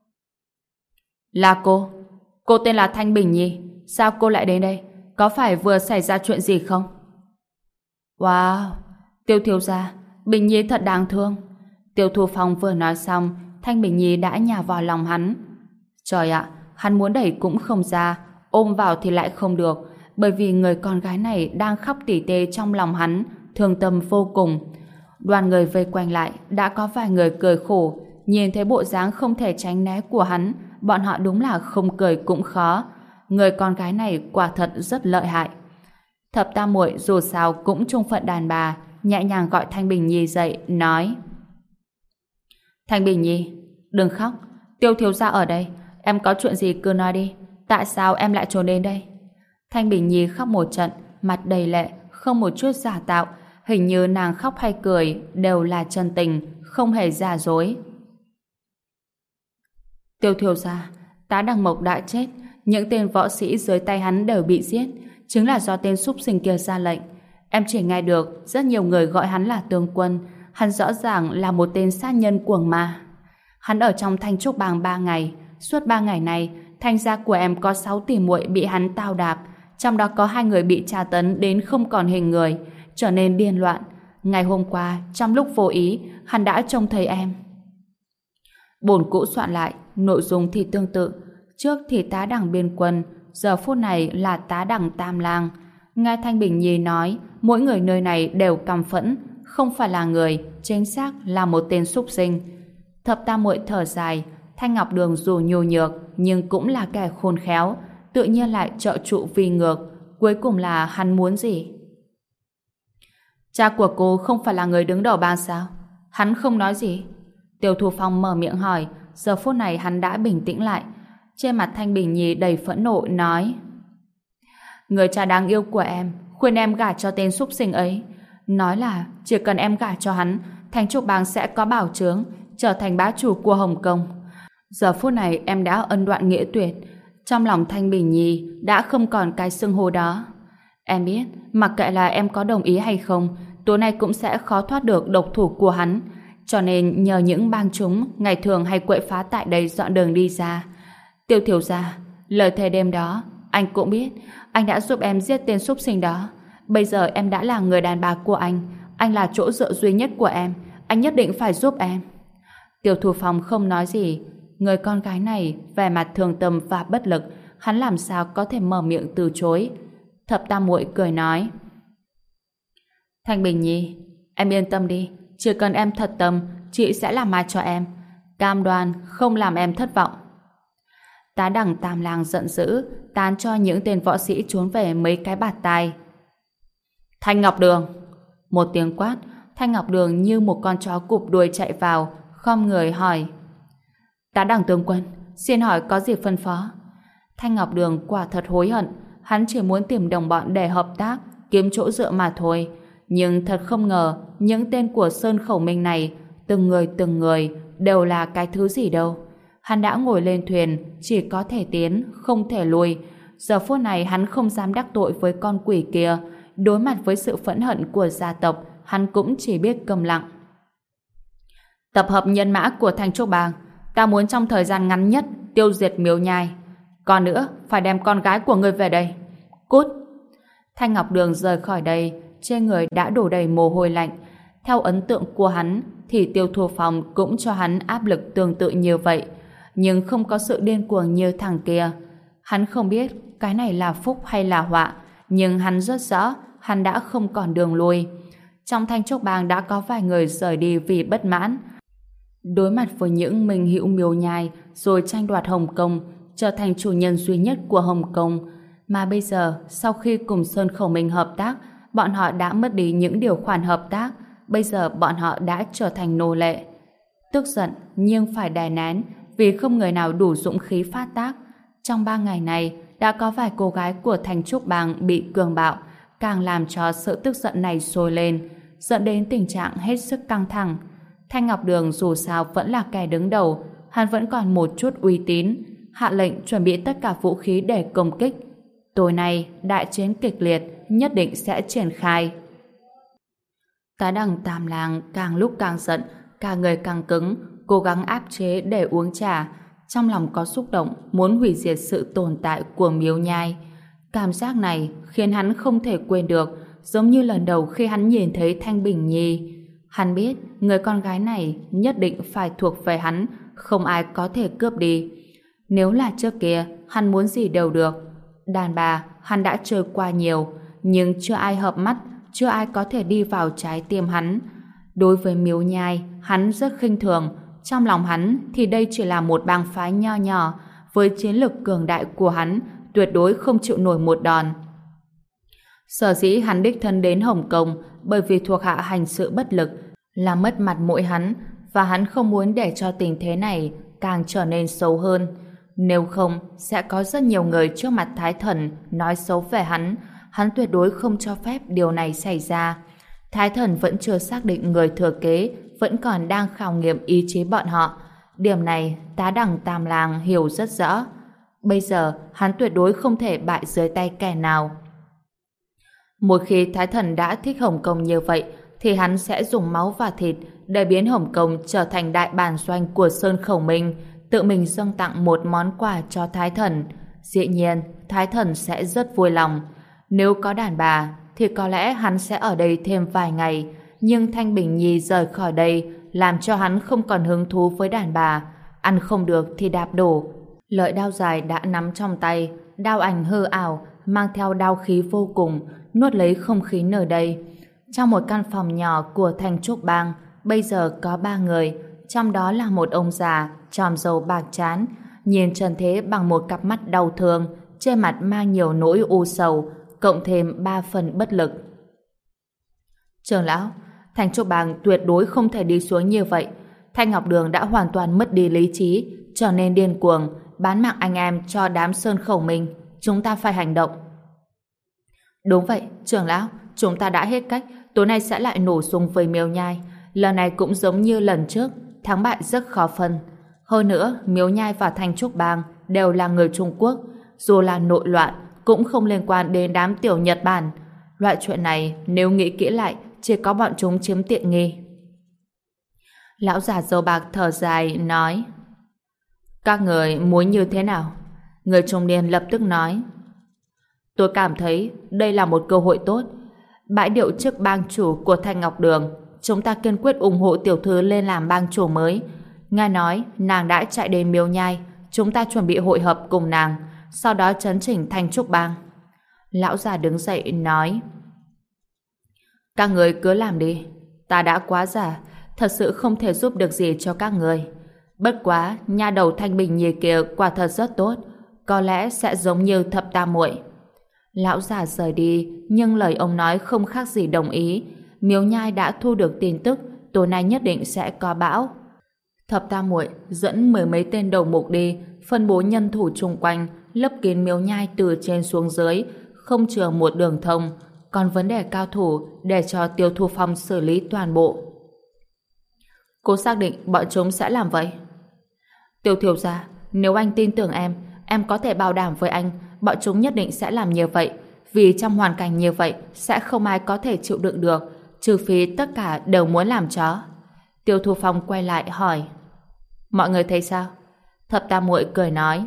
Là cô tên là Thanh Bình Nhi, sao cô lại đến đây? Có phải vừa xảy ra chuyện gì không? Wow, Tiêu thiếu gia, Bình Nhi thật đáng thương. Tiêu Thu Phong vừa nói xong, Thanh Bình Nhi đã nhào vào lòng hắn. Trời ạ, hắn muốn đẩy cũng không ra, ôm vào thì lại không được, bởi vì người con gái này đang khóc tỉ tê trong lòng hắn, thương tâm vô cùng. Đoàn người vây quanh lại, đã có vài người cười khổ, nhìn thấy bộ dáng không thể tránh né của hắn, bọn họ đúng là không cười cũng khó. Người con gái này quả thật rất lợi hại. Thập Tam Muội dù sao cũng chung phận đàn bà, nhẹ nhàng gọi Thanh Bình Nhi dậy, nói: Thanh Bình Nhi, đừng khóc, Tiêu thiếu gia ở đây, em có chuyện gì cứ nói đi, tại sao em lại trốn đến đây? Thanh Bình Nhi khóc một trận, mặt đầy lệ, không một chút giả tạo, hình như nàng khóc hay cười đều là chân tình, không hề giả dối. Tiêu thiếu gia, Tá Đằng Mộc đã chết, những tên võ sĩ dưới tay hắn đều bị giết, chính là do tên súc sinh kia ra lệnh. Em chỉ nghe được rất nhiều người gọi hắn là tướng quân, hắn rõ ràng là một tên sát nhân cuồng ma. Hắn ở trong Thanh Trúc Bang 3 ngày, suốt 3 ngày này, Thanh gia của em có 6 tỷ muội bị hắn tao đạp, trong đó có 2 người bị tra tấn đến không còn hình người, trở nên điên loạn. Ngày hôm qua, trong lúc vô ý, hắn đã trông thấy em. Bổn cũ soạn lại, nội dung thì tương tự. Trước thì Tá Đằng biên quân, giờ phút này là Tá Đằng Tam Lang. Nghe Thanh Bình Nhi nói, mỗi người nơi này đều căm phẫn, không phải là người, chính xác là một tên súc sinh. Thập Tam Muội thở dài, Thanh Ngọc Đường dù nhu nhược, nhưng cũng là kẻ khôn khéo, tự nhiên lại trợ trụ vi ngược. Cuối cùng là hắn muốn gì? Cha của cô không phải là người đứng đầu bang sao? Hắn không nói gì. Tiêu Thu Phong mở miệng hỏi, giờ phút này hắn đã bình tĩnh lại. Trên mặt Thanh Bình Nhi đầy phẫn nộ nói: người cha đáng yêu của em khuyên em gả cho tên súc sinh ấy, nói là chỉ cần em gả cho hắn, Thanh Trúc Bang sẽ có bảo chướng, trở thành bá chủ của Hồng Kông. Giờ phút này em đã ân đoạn nghĩa tuyệt, trong lòng Thanh Bình Nhi đã không còn cái xưng hô đó. Em biết, mặc kệ là em có đồng ý hay không, tối nay cũng sẽ khó thoát được độc thủ của hắn, cho nên nhờ những bang chúng ngày thường hay quậy phá tại đây dọn đường đi ra. Tiêu thiếu gia, lời thề đêm đó anh cũng biết, anh đã giúp em giết tên súc sinh đó. Bây giờ em đã là người đàn bà của anh là chỗ dựa duy nhất của em, anh nhất định phải giúp em. Tiêu Thu Phong không nói gì. Người con gái này vẻ mặt thương tâm và bất lực, hắn làm sao có thể mở miệng từ chối. Thập Tam Muội cười nói: Thanh Bình Nhi, em yên tâm đi, chỉ cần em thật tâm, chị sẽ làm mai cho em, cam đoan không làm em thất vọng. Tá Đằng Tam Lang giận dữ, tán cho những tên võ sĩ trốn về mấy cái bạt tai. Thanh Ngọc Đường! Một tiếng quát, Thanh Ngọc Đường như một con chó cụp đuôi chạy vào, khom người hỏi: Tá Đằng tướng quân, xin hỏi có gì phân phó? Thanh Ngọc Đường quả thật hối hận, hắn chỉ muốn tìm đồng bọn để hợp tác, kiếm chỗ dựa mà thôi. Nhưng thật không ngờ, những tên của Sơn Khẩu Minh này, từng người đều là cái thứ gì đâu. Hắn đã ngồi lên thuyền, chỉ có thể tiến, không thể lùi. Giờ phút này hắn không dám đắc tội với con quỷ kia. Đối mặt với sự phẫn hận của gia tộc, hắn cũng chỉ biết câm lặng. Tập hợp nhân mã của Thanh Trúc Bang, ta muốn trong thời gian ngắn nhất tiêu diệt Miếu Nhai. Còn nữa, phải đem con gái của ngươi về đây. Cút! Thanh Ngọc Đường rời khỏi đây, trên người đã đổ đầy mồ hôi lạnh. Theo ấn tượng của hắn, thì Tiêu Thu Phong cũng cho hắn áp lực tương tự như vậy, nhưng không có sự điên cuồng như thằng kia. Hắn không biết cái này là phúc hay là họa, nhưng hắn rất rõ hắn đã không còn đường lui. Trong Thanh Trúc Bang đã có vài người rời đi vì bất mãn. Đối mặt với những minh hữu Miếu Nhai rồi tranh đoạt Hồng Kông, trở thành chủ nhân duy nhất của Hồng Kông. Mà bây giờ, sau khi cùng Sơn Khẩu Minh hợp tác, bọn họ đã mất đi những điều khoản hợp tác. Bây giờ bọn họ đã trở thành nô lệ. Tức giận nhưng phải đè nén, vì không người nào đủ dũng khí phát tác. Trong 3 ngày này, đã có vài cô gái của Thanh Trúc Bang bị cường bạo, càng làm cho sự tức giận này sôi lên, dẫn đến tình trạng hết sức căng thẳng. Thanh Ngọc Đường dù sao vẫn là kẻ đứng đầu, hắn vẫn còn một chút uy tín, hạ lệnh chuẩn bị tất cả vũ khí để công kích. Tối nay, đại chiến kịch liệt nhất định sẽ triển khai. Tá Đằng Tam Lang càng lúc càng giận, cả người càng cứng, cố gắng áp chế để uống trà. Trong lòng có xúc động muốn hủy diệt sự tồn tại của Miếu Nhai. Cảm giác này khiến hắn không thể quên được, giống như lần đầu khi hắn nhìn thấy Thanh Bình Nhi. Hắn biết người con gái này nhất định phải thuộc về hắn, không ai có thể cướp đi. Nếu là trước kia, hắn muốn gì đều được. Đàn bà, hắn đã chơi qua nhiều, nhưng chưa ai hợp mắt, chưa ai có thể đi vào trái tim hắn. Đối với Miếu Nhai, hắn rất khinh thường. Trong lòng hắn thì đây chỉ là một bang phái nho nhỏ, với chiến lực cường đại của hắn, tuyệt đối không chịu nổi một đòn. Sở dĩ hắn đích thân đến Hồng Kông bởi vì thuộc hạ hành sự bất lực, là mất mặt mũi hắn, và hắn không muốn để cho tình thế này càng trở nên xấu hơn. Nếu không, sẽ có rất nhiều người trước mặt Thái Thần nói xấu về hắn. Hắn tuyệt đối không cho phép điều này xảy ra. Thái Thần vẫn chưa xác định người thừa kế, vẫn còn đang khảo nghiệm ý chí bọn họ. Điểm này, Tá Đằng Tam Lang hiểu rất rõ. Bây giờ hắn tuyệt đối không thể bại dưới tay kẻ nào. Một khi Thái Thần đã thích Hồng Kông như vậy, thì hắn sẽ dùng máu và thịt để biến Hồng Kông trở thành đại bản doanh của Sơn Khẩu Minh, tự mình dâng tặng một món quà cho Thái Thần. Dĩ nhiên, Thái Thần sẽ rất vui lòng. Nếu có đàn bà, thì có lẽ hắn sẽ ở đây thêm vài ngày, nhưng Thanh Bình Nhi rời khỏi đây làm cho hắn không còn hứng thú với đàn bà. Ăn không được thì đạp đổ. Lợi đao dài đã nắm trong tay, đao ảnh hư ảo, mang theo đao khí vô cùng, nuốt lấy không khí nơi đây. Trong một căn phòng nhỏ của Thanh Trúc Bang, bây giờ có 3 người, trong đó là một ông già, tròm râu bạc trán, nhìn trần thế bằng một cặp mắt đau thương, trên mặt mang nhiều nỗi u sầu, cộng thêm 3 phần bất lực. Trưởng lão, Thanh Trúc Bang tuyệt đối không thể đi xuống như vậy. Thanh Ngọc Đường đã hoàn toàn mất đi lý trí, trở nên điên cuồng, bán mạng anh em cho đám Sơn Khẩu Minh. Chúng ta phải hành động. Đúng vậy, trưởng lão, chúng ta đã hết cách, tối nay sẽ lại nổ súng với Miếu Nhai. Lần này cũng giống như lần trước, thắng bại rất khó phân. Hơn nữa, Miếu Nhai và Thanh Trúc Bang đều là người Trung Quốc, dù là nội loạn cũng không liên quan đến đám tiểu Nhật Bản. Loại chuyện này nếu nghĩ kỹ lại, chỉ có bọn chúng chiếm tiện nghi. Lão già râu bạc thở dài nói: Các người muốn như thế nào? Người trung niên lập tức nói: Tôi cảm thấy đây là một cơ hội tốt. Bãi điệu chức bang chủ của Thanh Ngọc Đường, chúng ta kiên quyết ủng hộ tiểu thư lên làm bang chủ mới. Nghe nói nàng đã chạy đến Miếu Nhai, chúng ta chuẩn bị hội hợp cùng nàng, sau đó trấn chỉnh Thanh Trúc Bang. Lão già đứng dậy nói: Các người cứ làm đi, ta đã quá già, thật sự không thể giúp được gì cho các người. Bất quá, nha đầu Thanh Bình Nhi kia quả thật rất tốt, có lẽ sẽ giống như Thập Tam Muội. Lão già rời đi, nhưng lời ông nói không khác gì đồng ý. Miếu Nhai đã thu được tin tức, tối nay nhất định sẽ có bão. Thập Tam Muội dẫn 10 mấy tên đầu mục đi, phân bố nhân thủ chung quanh, lấp kín Miếu Nhai từ trên xuống dưới, không chừa một đường thông. Còn vấn đề cao thủ để cho Tiêu Thu Phong xử lý toàn bộ. Cô xác định bọn chúng sẽ làm vậy? Tiêu thiếu gia, nếu anh tin tưởng em có thể bảo đảm với anh bọn chúng nhất định sẽ làm như vậy, vì trong hoàn cảnh như vậy sẽ không ai có thể chịu đựng được, trừ phi tất cả đều muốn làm chó. Tiêu Thu Phong quay lại hỏi: Mọi người thấy sao? Thập Tam Muội cười nói: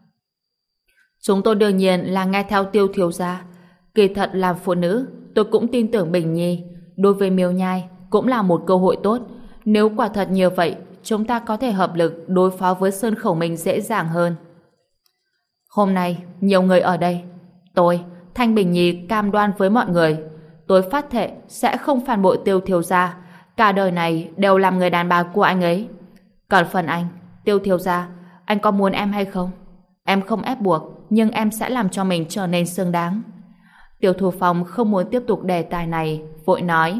Chúng tôi đương nhiên là nghe theo Tiêu thiếu gia. Kỳ thật làm phụ nữ, tôi cũng tin tưởng Bình Nhi. Đối với Miếu Nhai cũng là một cơ hội tốt. Nếu quả thật như vậy, chúng ta có thể hợp lực đối phó với Sơn Khẩu Minh dễ dàng hơn. Hôm nay, nhiều người ở đây. Tôi, Thanh Bình Nhi cam đoan với mọi người. Tôi phát thệ sẽ không phản bội Tiêu thiếu gia. Cả đời này đều làm người đàn bà của anh ấy. Còn phần anh, Tiêu thiếu gia, anh có muốn em hay không? Em không ép buộc, nhưng em sẽ làm cho mình trở nên xứng đáng. Tiêu Thu Phong không muốn tiếp tục đề tài này, vội nói: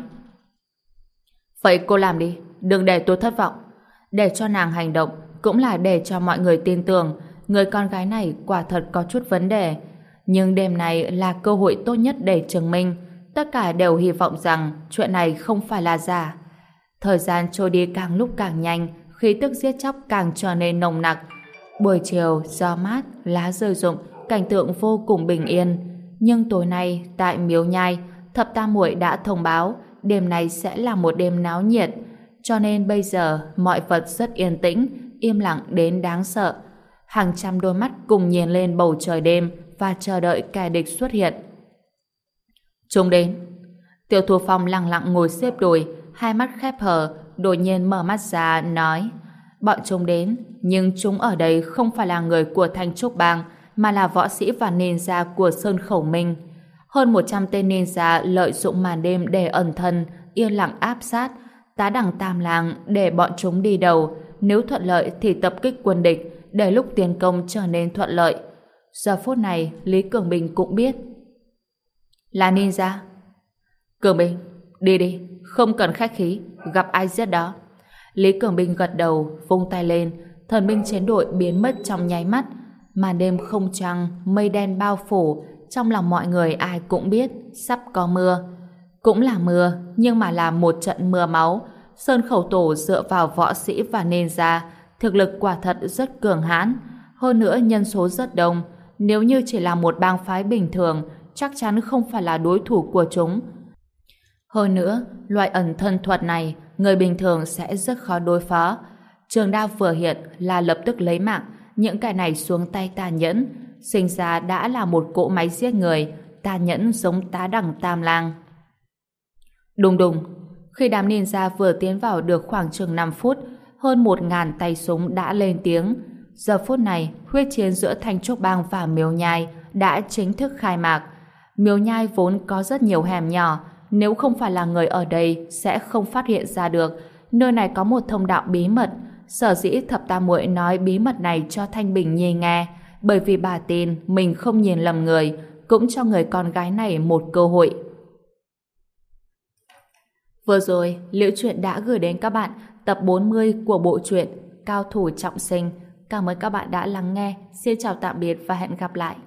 Vậy cô làm đi, đừng để tôi thất vọng. Để cho nàng hành động cũng là để cho mọi người tin tưởng người con gái này quả thật có chút vấn đề. Nhưng đêm này là cơ hội tốt nhất để chứng minh. Tất cả đều hy vọng rằng chuyện này không phải là giả. Thời gian trôi đi càng lúc càng nhanh, khí tức giết chóc càng trở nên nồng nặc. Buổi chiều, gió mát, lá rơi rụng, cảnh tượng vô cùng bình yên. Nhưng tối nay, tại Miếu Nhai, Thập Tam Muội đã thông báo đêm nay sẽ là một đêm náo nhiệt. Cho nên bây giờ, mọi vật rất yên tĩnh, im lặng đến đáng sợ. Hàng trăm đôi mắt cùng nhìn lên bầu trời đêm và chờ đợi kẻ địch xuất hiện. Chúng đến. Tiêu Thu Phong lặng lặng ngồi xếp đùi, hai mắt khép hờ, đột nhiên mở mắt ra, nói: Bọn chúng đến, nhưng chúng ở đây không phải là người của Thanh Trúc Bang, mà là võ sĩ và ninja của Sơn Khẩu Minh. Hơn 100 tên ninja lợi dụng màn đêm để ẩn thân, yên lặng áp sát, tá đẳng tam lang để bọn chúng đi đầu. Nếu thuận lợi thì tập kích quân địch, để lúc tiến công trở nên thuận lợi. Giờ phút này, Lý Cường Bình cũng biết. Là ninja. Cường Bình, đi đi, không cần khách khí, gặp ai giết đó. Lý Cường Bình gật đầu, vung tay lên, thần binh chiến đội biến mất trong nháy mắt. Màn đêm không trăng, mây đen bao phủ, trong lòng mọi người ai cũng biết sắp có mưa. Cũng là mưa, nhưng mà là một trận mưa máu. Sơn Khẩu Tổ dựa vào võ sĩ và ninja, thực lực quả thật rất cường hãn. Hơn nữa nhân số rất đông, nếu như chỉ là một bang phái bình thường, chắc chắn không phải là đối thủ của chúng. Hơn nữa, loại ẩn thân thuật này, người bình thường sẽ rất khó đối phó. Trường đao vừa hiện là lập tức lấy mạng, những kẻ này xuống tay tàn nhẫn, sinh ra đã là một cỗ máy giết người, tàn nhẫn giống tá đẳng tam lang. Đùng đùng, khi đám ninja vừa tiến vào được khoảng chừng 5 phút, hơn 1.000 tay súng đã lên tiếng. Giờ phút này, huyết chiến giữa Thanh Trúc Bang và Miếu Nhai đã chính thức khai mạc. Miếu Nhai vốn có rất nhiều hẻm nhỏ, nếu không phải là người ở đây sẽ không phát hiện ra được. Nơi này có một thông đạo bí mật, sở dĩ Thập Tam Muội nói bí mật này cho Thanh Bình Nhi nghe, bởi vì bà tin mình không nhìn lầm người, cũng cho người con gái này một cơ hội. Vừa rồi, Liễu Chuyện đã gửi đến các bạn tập 40 của bộ truyện Cao Thủ Trọng Sinh. Cảm ơn các bạn đã lắng nghe. Xin chào tạm biệt và hẹn gặp lại.